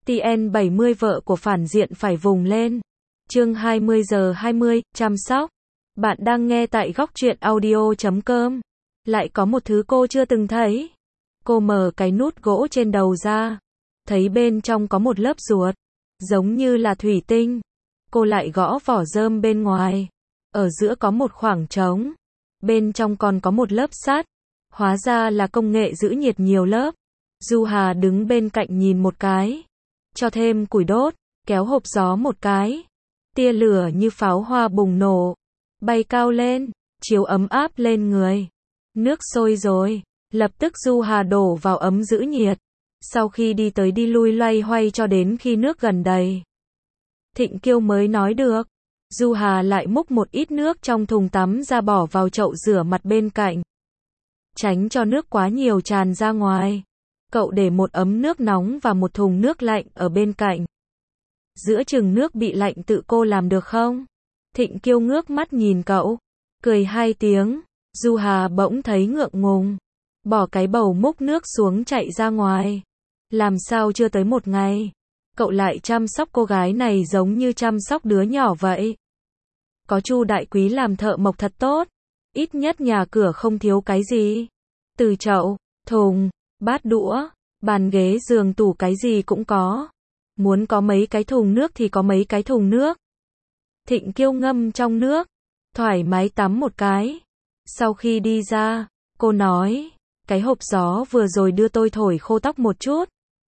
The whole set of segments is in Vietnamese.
TN70 vợ của phản diện phải vùng lên. Chương 20:20, chăm sóc. Bạn đang nghe tại góc truyện audio.com. Lại có một thứ cô chưa từng thấy. Cô mở cái nút gỗ trên đầu ra. Thấy bên trong có một lớp ruột. Giống như là thủy tinh. Cô lại gõ vỏ rơm bên ngoài. Ở giữa có một khoảng trống. Bên trong còn có một lớp sắt. Hóa ra là công nghệ giữ nhiệt nhiều lớp. Du Hà đứng bên cạnh nhìn một cái. Cho thêm củi đốt, kéo hộp gió một cái. Tia lửa như pháo hoa bùng nổ. Bay cao lên, chiếu ấm áp lên người. Nước sôi rồi. Lập tức Du Hà đổ vào ấm giữ nhiệt. Sau khi đi tới đi lui loay hoay cho đến khi nước gần đầy. Thịnh Kiêu mới nói được. Du Hà lại múc một ít nước trong thùng tắm ra bỏ vào chậu rửa mặt bên cạnh. Tránh cho nước quá nhiều tràn ra ngoài. Cậu để một ấm nước nóng và một thùng nước lạnh ở bên cạnh. Giữa chừng nước bị lạnh tự cô làm được không? Thịnh Kiêu ngước mắt nhìn cậu. Cười hai tiếng. Du Hà bỗng thấy ngượng ngùng. Bỏ cái bầu múc nước xuống chạy ra ngoài. Làm sao chưa tới một ngày. Cậu lại chăm sóc cô gái này giống như chăm sóc đứa nhỏ vậy. Có Chu đại quý làm thợ mộc thật tốt. Ít nhất nhà cửa không thiếu cái gì. Từ chậu, thùng, bát đũa, bàn ghế giường tủ cái gì cũng có. Muốn có mấy cái thùng nước thì có mấy cái thùng nước. Thịnh Kiêu ngâm trong nước, thoải mái tắm một cái. Sau khi đi ra, cô nói, cái hộp gió vừa rồi đưa tôi thổi khô tóc một chút.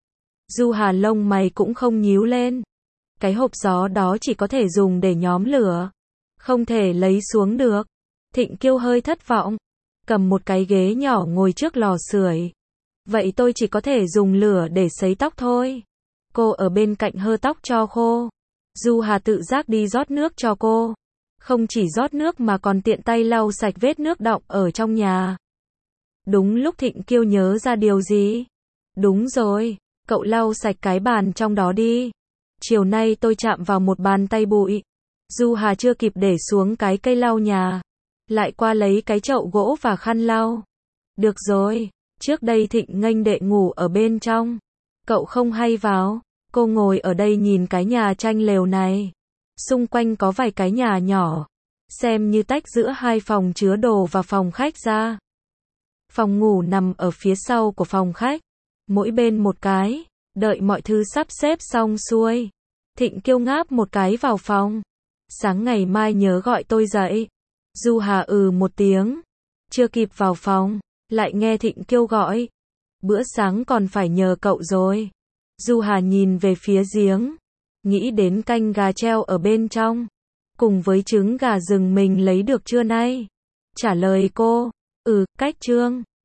Du Hà lông mày cũng không nhíu lên. Cái hộp gió đó chỉ có thể dùng để nhóm lửa, không thể lấy xuống được. Thịnh Kiêu hơi thất vọng, cầm một cái ghế nhỏ ngồi trước lò sưởi. Vậy tôi chỉ có thể dùng lửa để sấy tóc thôi. Cô ở bên cạnh hơ tóc cho khô. Du Hà tự giác đi rót nước cho cô. Không chỉ rót nước mà còn tiện tay lau sạch vết nước đọng ở trong nhà. Đúng lúc Thịnh Kiêu nhớ ra điều gì. Đúng rồi, cậu lau sạch cái bàn trong đó đi. Chiều nay tôi chạm vào một bàn tay bụi. Du Hà chưa kịp để xuống cái cây lau nhà. Lại qua lấy cái chậu gỗ và khăn lau. Được rồi, trước đây Thịnh nghênh đệ ngủ ở bên trong. Cậu không hay vào. Cô ngồi ở đây nhìn cái nhà tranh lều này. Xung quanh có vài cái nhà nhỏ. Xem như tách giữa hai phòng chứa đồ và phòng khách ra. Phòng ngủ nằm ở phía sau của phòng khách. Mỗi bên một cái. Đợi mọi thứ sắp xếp xong xuôi. Thịnh Kiêu ngáp một cái vào phòng. Sáng ngày mai nhớ gọi tôi dậy. Du Hà một tiếng. Chưa kịp vào phòng. Lại nghe Thịnh Kiêu gọi. Bữa sáng còn phải nhờ cậu rồi. Du Hà nhìn về phía giếng. Nghĩ đến canh gà treo ở bên trong. Cùng với trứng gà rừng mình lấy được trưa nay. Trả lời cô. Cách trương.